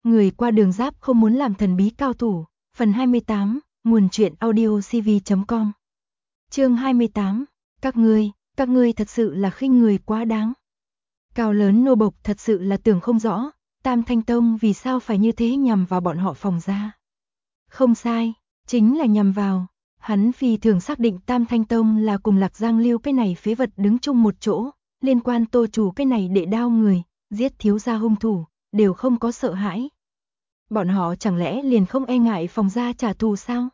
Người qua đường giáp không muốn làm thần bí cao thủ. Phần 28, nguồn truyện audio cv.com. Chương 28, các ngươi thật sự là khinh người quá đáng. Cao lớn nô bộc thật sự là tưởng không rõ, Tam Thanh Tông vì sao phải như thế nhằm vào bọn họ Phòng gia. Không sai, chính là nhằm vào. Hắn phi thường xác định Tam Thanh Tông là cùng Lạc Giang Lưu cái này phế vật đứng chung một chỗ, liên quan Tô chủ cái này đệ đao người, giết thiếu gia hung thủ, đều không có sợ hãi. Bọn họ chẳng lẽ liền không e ngại Phòng gia trả thù sao?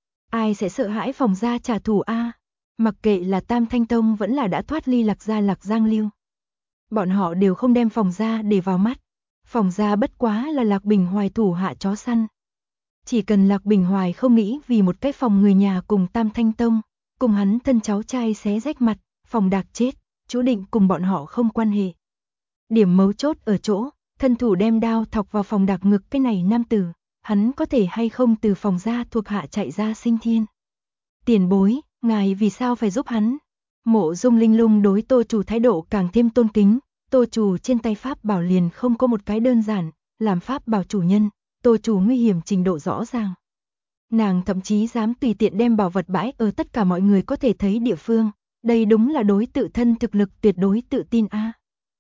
Ai sẽ sợ hãi Phòng gia trả thù a? Mặc kệ là Tam Thanh Tông vẫn là đã thoát ly Lạc gia Lạc Giang Lưu. Bọn họ đều không đem Phòng gia để vào mắt. Phòng gia bất quá là Lạc Bình Hoài thủ hạ chó săn. Chỉ cần Lạc Bình Hoài không nghĩ vì một cái phòng người nhà cùng Tam Thanh Tông, cùng hắn thân cháu trai xé rách mặt, Phòng Đạc chết, chú định cùng bọn họ không quan hệ. Điểm mấu chốt ở chỗ, thân thủ đem đao thọc vào Phòng Đạc ngực cái này nam tử, hắn có thể hay không từ Phòng gia thuộc hạ chạy ra sinh thiên. Tiền bối, ngài vì sao phải giúp hắn? Mộ Dung Linh Lung đối Tô chủ thái độ càng thêm tôn kính, Tô chủ trên tay pháp bảo liền không có một cái đơn giản, làm pháp bảo chủ nhân, Tô chủ nguy hiểm trình độ rõ ràng. Nàng thậm chí dám tùy tiện đem bảo vật bãi ở tất cả mọi người có thể thấy địa phương, đây đúng là đối tự thân thực lực tuyệt đối tự tin a.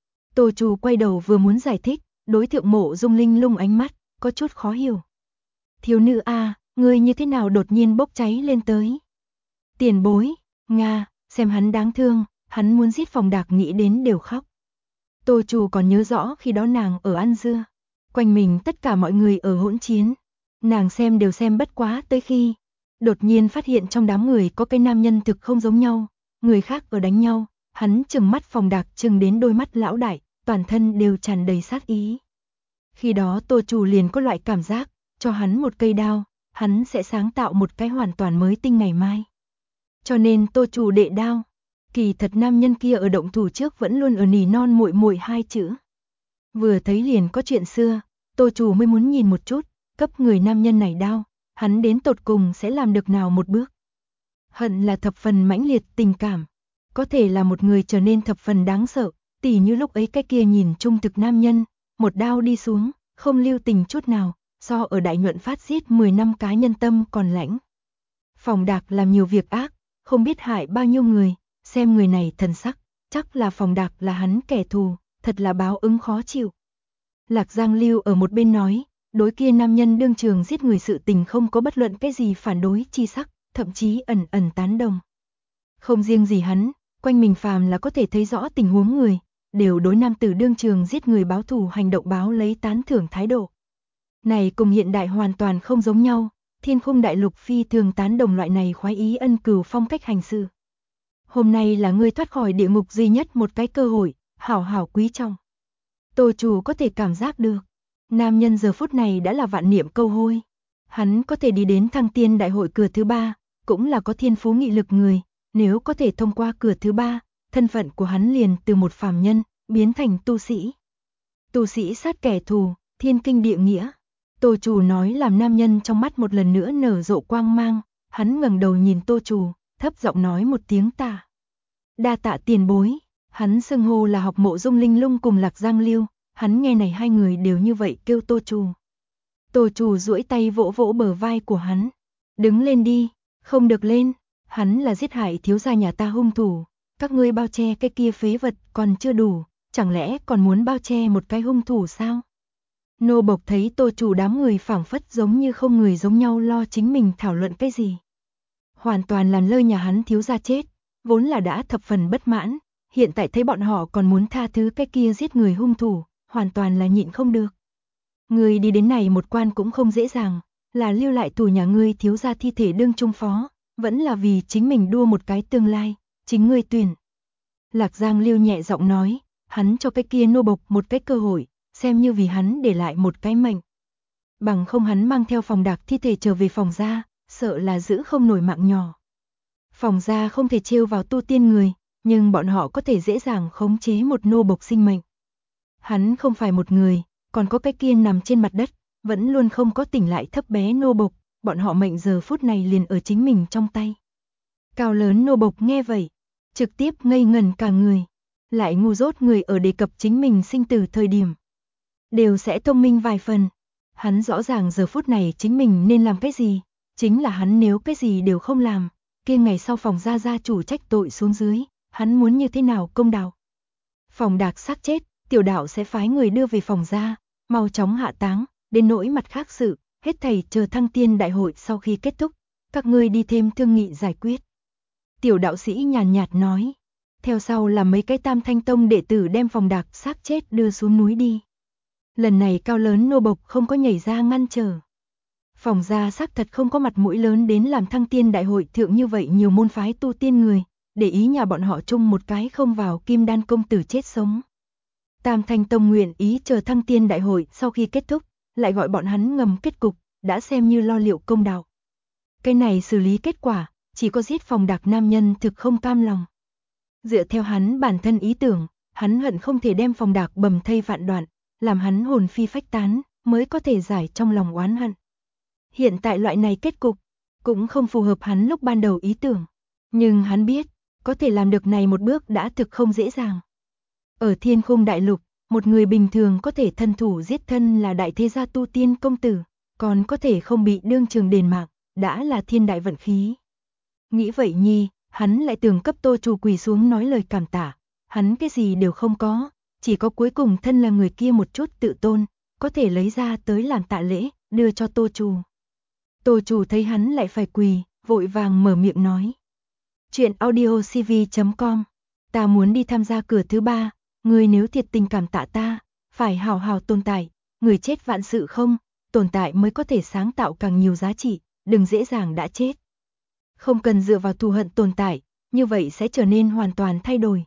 Tô chủ quay đầu vừa muốn giải thích, đối thượng Mộ Dung Linh Lung ánh mắt, có chút khó hiểu. Thiếu nữ a, ngươi như thế nào đột nhiên bốc cháy lên tới? Tiền bối, Nga, xem hắn đáng thương, hắn muốn giết Phòng Đạc nghĩ đến đều khóc. Tô chủ còn nhớ rõ khi đó nàng ở ăn dưa, quanh mình tất cả mọi người ở hỗn chiến. Nàng xem đều xem bất quá tới khi, đột nhiên phát hiện trong đám người có cái nam nhân thực không giống nhau, người khác ở đánh nhau, hắn trừng mắt Phòng Đạc trừng đến đôi mắt lão đại, toàn thân đều tràn đầy sát ý. Khi đó Tô chủ liền có loại cảm giác, cho hắn một cây đao, hắn sẽ sáng tạo một cái hoàn toàn mới tinh ngày mai. Cho nên Tô chủ đệ đao, kỳ thật nam nhân kia ở động thủ trước vẫn luôn ở nỉ non muội muội hai chữ. Vừa thấy liền có chuyện xưa, Tô chủ mới muốn nhìn một chút, cấp người nam nhân này đao, hắn đến tột cùng sẽ làm được nào một bước. Hận là thập phần mãnh liệt tình cảm, có thể là một người trở nên thập phần đáng sợ, tỉ như lúc ấy cái kia nhìn trung thực nam nhân, một đao đi xuống, không lưu tình chút nào, so ở Đại Nhuận phát giết 10 năm cá nhân tâm còn lãnh. Phòng Đạc làm nhiều việc ác, không biết hại bao nhiêu người, xem người này thần sắc, chắc là Phòng Đạc là hắn kẻ thù, thật là báo ứng khó chịu. Lạc Giang Lưu ở một bên nói, đối kia nam nhân đương trường giết người sự tình không có bất luận cái gì phản đối chi sắc, thậm chí ẩn ẩn tán đồng. Không riêng gì hắn, quanh mình phàm là có thể thấy rõ tình huống người, đều đối nam tử đương trường giết người báo thù hành động báo lấy tán thưởng thái độ. Này cùng hiện đại hoàn toàn không giống nhau, Thiên Khung Đại Lục phi thường tán đồng loại này khoái ý ân cừu phong cách hành sự. Hôm nay là ngươi thoát khỏi địa ngục duy nhất một cái cơ hội, hảo hảo quý trọng. Tô chủ có thể cảm giác được, nam nhân giờ phút này đã là vạn niệm câu hôi. Hắn có thể đi đến Thăng Tiên Đại hội cửa thứ 3, cũng là có thiên phú nghị lực người, nếu có thể thông qua cửa thứ 3, thân phận của hắn liền từ một phàm nhân, biến thành tu sĩ. Tu sĩ sát kẻ thù, thiên kinh địa nghĩa. Tô chủ nói làm nam nhân trong mắt một lần nữa nở rộ quang mang, hắn ngẩng đầu nhìn Tô chủ, thấp giọng nói một tiếng tạ. Đa tạ tiền bối, hắn xưng hô là học Mộ Dung Linh Lung cùng Lạc Giang Lưu, hắn nghe này hai người đều như vậy kêu Tô chủ. Tô chủ duỗi tay vỗ vỗ bờ vai của hắn, đứng lên đi, không được lên, hắn là giết hại thiếu gia nhà ta hung thủ, các ngươi bao che cái kia phế vật còn chưa đủ, chẳng lẽ còn muốn bao che một cái hung thủ sao? Nô bộc thấy Tô chủ đám người phảng phất giống như không người giống nhau lo chính mình thảo luận cái gì. Hoàn toàn làm lơ nhà hắn thiếu gia chết, vốn là đã thập phần bất mãn, hiện tại thấy bọn họ còn muốn tha thứ cái kia giết người hung thủ, hoàn toàn là nhịn không được. Người đi đến này một quan cũng không dễ dàng, là lưu lại tù nhà ngươi thiếu gia thi thể đương trung phó, vẫn là vì chính mình đua một cái tương lai, chính ngươi tuyển. Lạc Giang Lưu nhẹ giọng nói, hắn cho cái kia nô bộc một cái cơ hội, xem như vì hắn để lại một cái mệnh. Bằng không hắn mang theo Phòng Đạc thi thể trở về Phòng gia, sợ là giữ không nổi mạng nhỏ. Phòng gia không thể trêu vào tu tiên người, nhưng bọn họ có thể dễ dàng khống chế một nô bộc sinh mệnh. Hắn không phải một người, còn có cái kia nằm trên mặt đất, vẫn luôn không có tỉnh lại thấp bé nô bộc, bọn họ mệnh giờ phút này liền ở chính mình trong tay. Cao lớn nô bộc nghe vậy, trực tiếp ngây ngẩn cả người, lại ngu dốt người ở đề cập chính mình sinh tử thời điểm. Đều sẽ thông minh vài phần, Hắn rõ ràng giờ phút này chính mình nên làm cái gì, chính là hắn nếu cái gì đều không làm, kia ngày sau Phòng gia chủ trách tội xuống dưới, hắn muốn như thế nào công đạo. Phòng Đạc xác chết, tiểu đạo sẽ phái người đưa về Phòng gia, mau chóng hạ táng, đến nỗi mặt khác sự, hết thảy chờ Thăng Tiên đại hội sau khi kết thúc, các ngươi đi thêm thương nghị giải quyết. Tiểu đạo sĩ nhàn nhạt nói, theo sau là mấy cái Tam Thanh Tông đệ tử đem Phòng Đạc xác chết đưa xuống núi đi. Lần này cao lớn nô bộc không có nhảy ra ngăn trở. Phòng gia xác thật không có mặt mũi lớn đến làm Thăng Tiên đại hội thượng như vậy nhiều môn phái tu tiên người, để ý nhà bọn họ chung một cái không vào Kim Đan công tử chết sống. Tam Thanh Tông nguyện ý chờ Thăng Tiên đại hội sau khi kết thúc, lại gọi bọn hắn ngầm kết cục, đã xem như lo liệu công đạo. Cái này xử lý kết quả, chỉ có giết Phòng Đạc nam nhân thực không cam lòng. Dựa theo hắn bản thân ý tưởng, hắn hận không thể đem Phòng Đạc bầm thây vạn đoạn, làm hắn hồn phi phách tán, mới có thể giải trong lòng oán hận. Hiện tại loại này kết cục, cũng không phù hợp hắn lúc ban đầu ý tưởng. Nhưng hắn biết, có thể làm được này một bước đã thực không dễ dàng. Ở Thiên Khung Đại Lục, một người bình thường có thể thân thủ giết thân là đại thế gia tu tiên công tử, còn có thể không bị đương trường đền mạng, đã là thiên đại vận khí. Nghĩ vậy nhi, hắn lại tưởng cấp Tô Chủ quỳ xuống nói lời cảm tạ, hắn cái gì đều không có, chỉ có cuối cùng thân là người kia một chút tự tôn, có thể lấy ra tới làm tạ lễ, đưa cho Tô Chủ. Tô Chủ thấy hắn lại phải quỳ, vội vàng mở miệng nói. Chuyện audiocv.com, ta muốn đi tham gia cửa thứ 3, người nếu thiệt tình cảm tạ ta, phải hào hào tồn tại, người chết vạn sự không, tồn tại mới có thể sáng tạo càng nhiều giá trị, đừng dễ dàng đã chết. Không cần dựa vào thù hận tồn tại, như vậy sẽ trở nên hoàn toàn thay đổi.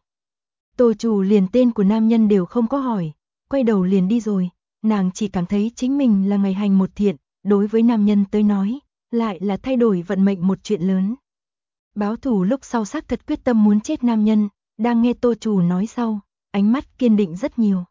Tô Chủ liền tên của nam nhân đều không có hỏi, quay đầu liền đi rồi, nàng chỉ cảm thấy chính mình là ngày hành một thiện, đối với nam nhân tới nói, lại là thay đổi vận mệnh một chuyện lớn. Báo thù lúc sau xác thật quyết tâm muốn chết nam nhân, đang nghe Tô Chủ nói sau, ánh mắt kiên định rất nhiều.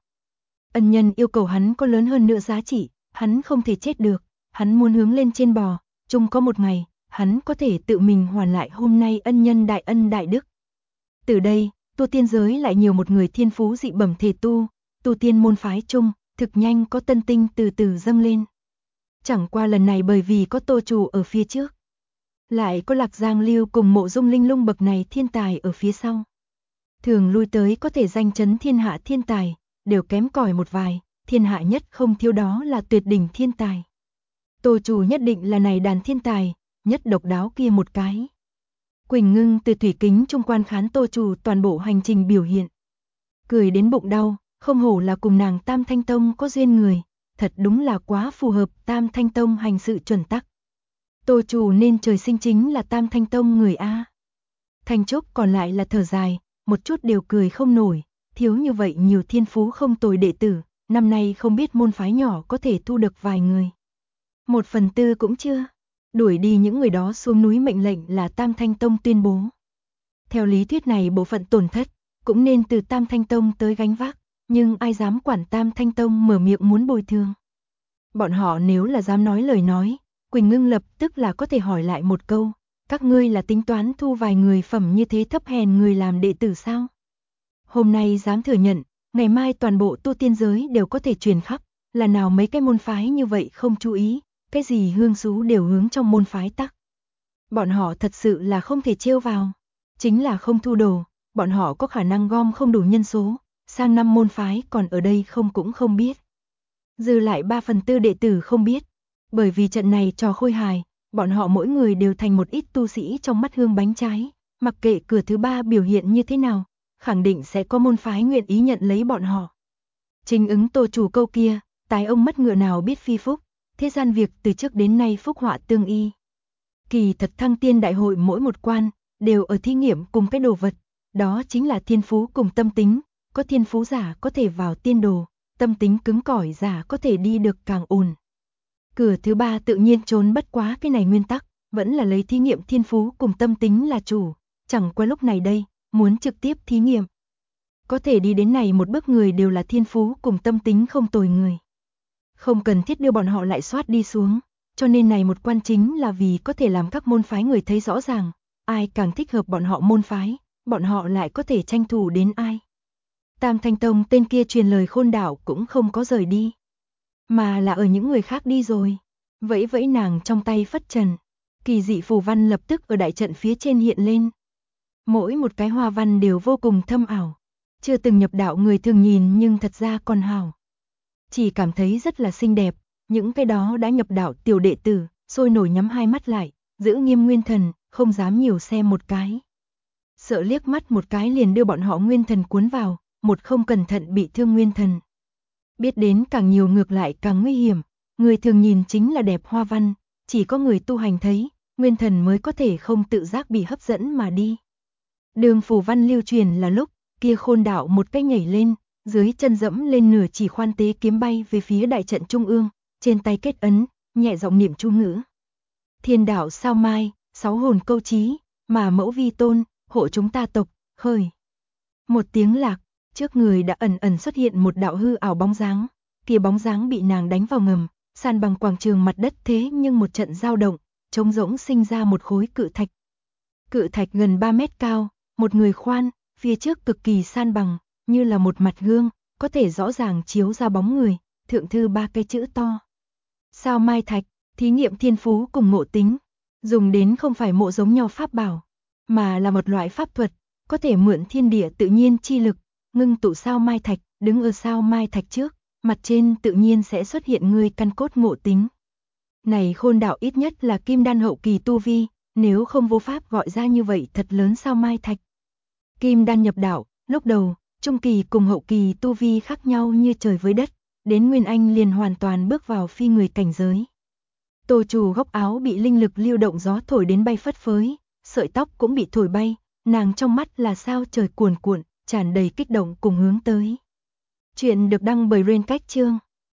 Ân nhân yêu cầu hắn có lớn hơn nữa giá trị, hắn không thể chết được, hắn muốn hướng lên trên bò, chung có một ngày, hắn có thể tự mình hoàn lại hôm nay ân nhân đại ân đại đức. Từ đây, tu tiên giới lại nhiều một người thiên phú dị bẩm thể tu tiên môn phái chung, thực nhanh có tân tinh từ từ dâng lên. Chẳng qua lần này bởi vì có Tô Chủ ở phía trước, lại có Lạc Giang Lưu cùng Mộ Dung Linh Lung bậc này thiên tài ở phía sau. Thường lui tới có thể danh chấn thiên hạ thiên tài, đều kém cỏi một vài, thiên hạ nhất không thiếu đó là tuyệt đỉnh thiên tài. Tô Chủ nhất định là này đàn thiên tài, nhất độc đáo kia một cái. Quỳnh Ngưng từ thủy kính trung quan khán Tô Chủ toàn bộ hành trình biểu hiện. Cười đến bụng đau, không hổ là cùng nàng Tam Thanh Tông có duyên người, thật đúng là quá phù hợp Tam Thanh Tông hành sự chuẩn tắc. Tô Chủ nên trời sinh chính là Tam Thanh Tông người A. Thanh Trúc còn lại là thở dài, một chút đều cười không nổi, thiếu như vậy nhiều thiên phú không tồi đệ tử, năm nay không biết môn phái nhỏ có thể thu được vài người. 1/4 cũng chưa. Đuổi đi những người đó xuống núi mệnh lệnh là Tam Thanh Tông tuyên bố. Theo lý thuyết này bộ phận tổn thất, cũng nên từ Tam Thanh Tông tới gánh vác, nhưng ai dám quản Tam Thanh Tông mở miệng muốn bồi thường. Bọn họ nếu là dám nói lời nói, Quỳnh Ngưng lập tức là có thể hỏi lại một câu, các ngươi là tính toán thu vài người phẩm như thế thấp hèn người làm đệ tử sao? Hôm nay dám thừa nhận, ngày mai toàn bộ tu tiên giới đều có thể truyền khắp, là nào mấy cái môn phái như vậy không chú ý, cái gì hương xú đều hướng trong môn phái tắc. Bọn họ thật sự là không thể trêu vào, chính là không thu đồ, bọn họ có khả năng gom không đủ nhân số, sang năm môn phái còn ở đây không cũng không biết. Dư lại 3/4 đệ tử không biết, bởi vì trận này trò khôi hài, bọn họ mỗi người đều thành một ít tu sĩ trong mắt hương bánh trái, mặc kệ cửa thứ 3 biểu hiện như thế nào, khẳng định sẽ có môn phái nguyện ý nhận lấy bọn họ. Chính ứng Tô Chủ câu kia, tái ông mất ngựa nào biết phi phúc, thế gian việc từ trước đến nay phúc họa tương y. Kỳ thật Thăng Tiên đại hội mỗi một quan, đều ở thí nghiệm cùng cái đồ vật, đó chính là thiên phú cùng tâm tính, có thiên phú giả có thể vào tiên đồ, tâm tính cứng cỏi giả có thể đi được càng ổn. Cửa thứ 3 tự nhiên trốn bất quá cái này nguyên tắc, vẫn là lấy thí nghiệm thiên phú cùng tâm tính là chủ, chẳng qua lúc này đây, muốn trực tiếp thí nghiệm. Có thể đi đến này một bước người đều là thiên phú cùng tâm tính không tồi người. Không cần thiết đưa bọn họ lại soát đi xuống, cho nên này một quan chính là vì có thể làm các môn phái người thấy rõ ràng, ai càng thích hợp bọn họ môn phái, bọn họ lại có thể tranh thủ đến ai. Tam Thanh Tông tên kia truyền lời khôn đảo cũng không có rời đi. mà là ở những người khác đi rồi. Vẫy vẫy nàng trong tay phất trần, kỳ dị phù văn lập tức ở đại trận phía trên hiện lên. Mỗi một cái hoa văn đều vô cùng thâm ảo, chưa từng nhập đạo người thường nhìn nhưng thật ra còn hảo. Chỉ cảm thấy rất là xinh đẹp, những cái đó đã nhập đạo tiểu đệ tử, sôi nổi nhắm hai mắt lại, giữ nghiêm nguyên thần, không dám nhiều xem một cái. Sợ liếc mắt một cái liền đưa bọn họ nguyên thần cuốn vào, một không cẩn thận bị thương nguyên thần. Biết đến càng nhiều ngược lại càng nguy hiểm, người thường nhìn chính là đẹp hoa văn, chỉ có người tu hành thấy, nguyên thần mới có thể không tự giác bị hấp dẫn mà đi. Đường phù văn lưu truyền là lúc, kia Khôn đạo một cái nhảy lên, dưới chân dẫm lên nửa chỉ khoan tế kiếm bay về phía đại trận trung ương, trên tay kết ấn, nhẹ giọng niệm chú ngữ. Thiên đạo sao mai, 6 hồn câu chí, mà mẫu vi tôn, hộ chúng ta tộc, khởi. Một tiếng lạc, trước người đã ẩn ẩn xuất hiện một đạo hư ảo bóng dáng, kia bóng dáng bị nàng đánh vào ngầm, san bằng quảng trường mặt đất thế nhưng một trận dao động, trống rỗng sinh ra một khối cự thạch. Cự thạch gần 3 mét cao, một người khoan, phía trước cực kỳ san bằng, như là một mặt gương, có thể rõ ràng chiếu ra bóng người, thượng thư 3 cái chữ to. Sao mai thạch, thí nghiệm thiên phú cùng ngộ tính, dùng đến không phải mộ giống nhau pháp bảo, mà là một loại pháp thuật, có thể mượn thiên địa tự nhiên chi lực, ngưng tụ sao mai thạch, đứng ở sao mai thạch trước, mặt trên tự nhiên sẽ xuất hiện người căn cốt ngộ tính. Này Khôn đạo ít nhất là kim đan hậu kỳ tu vi, nếu không vô pháp gọi ra như vậy thật lớn sao mai thạch. Kim đan nhập đạo, lúc đầu, trung kỳ cùng hậu kỳ tu vi khác nhau như trời với đất, đến Nguyên Anh liền hoàn toàn bước vào phi người cảnh giới. Tô Trù góc áo bị linh lực lưu động gió thổi đến bay phất phới, sợi tóc cũng bị thổi bay, nàng trong mắt là sao trời cuồn cuộn, tràn đầy kích động cùng hướng tới. Chuyện được đăng bởi Rain Cách Chương.